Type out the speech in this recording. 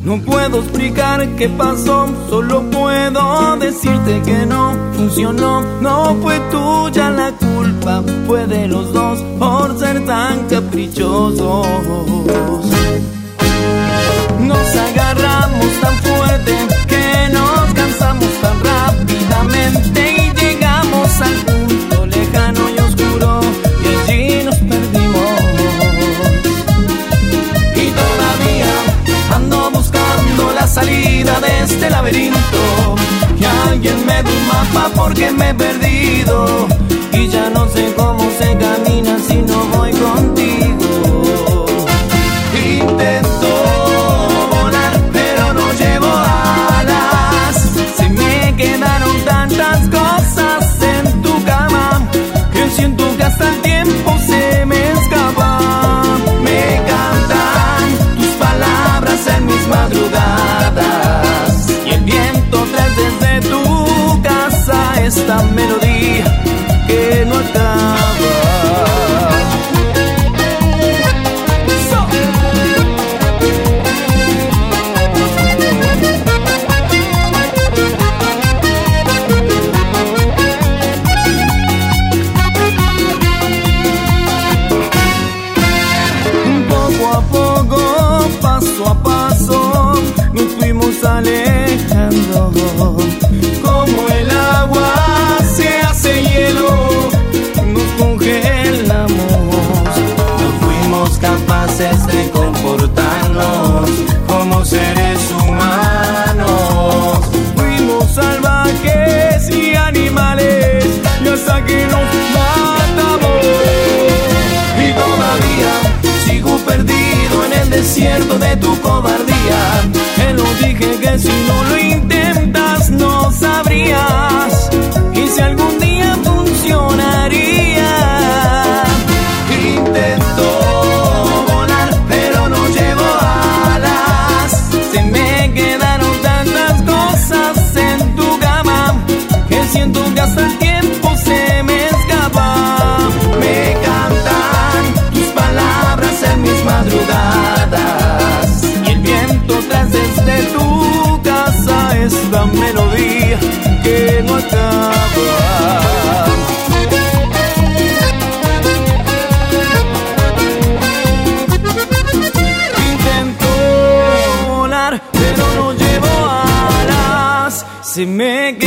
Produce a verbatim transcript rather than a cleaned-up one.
No puedo explicar qué pasó, solo puedo decirte que no funcionó. No fue tuya la culpa, fue de los dos por ser tan caprichosos. Nos agarramos tan fuerte que nos cansamos tan rápidamente y llegamos al punto lejano y oscuro y allí nos perdimos. Y todavía ando buscando la salida de este laberinto. Que alguien me dé un mapa porque me he perdido y ya no sé cómo se camina si no voy contigo. Intento quedaron tantas cosas en tu cama que siento que hasta el tiempo se me escapa. Me cantan tus palabras en mis madrugadas y el viento trae desde tu casa esta melodía que no acaba. Alejando, como el agua se hace hielo, nos congelamos. No fuimos capaces de comportarnos como seres humanos. Fuimos salvajes y animales y hasta que nos matamos. Y todavía sigo perdido en el desierto de tu cobardía. Te lo dije que si no lo intentas no sabrías y si algún día funcionaría. Intento volar pero no llevo alas. Se me quedaron tantas cosas en tu cama que siento que hasta el tiempo se me escapa. Me cantan tus palabras en mis madrugadas y el viento tras desde tu casa esta melodía que no acaba. Intento volar pero no llevo alas. Se me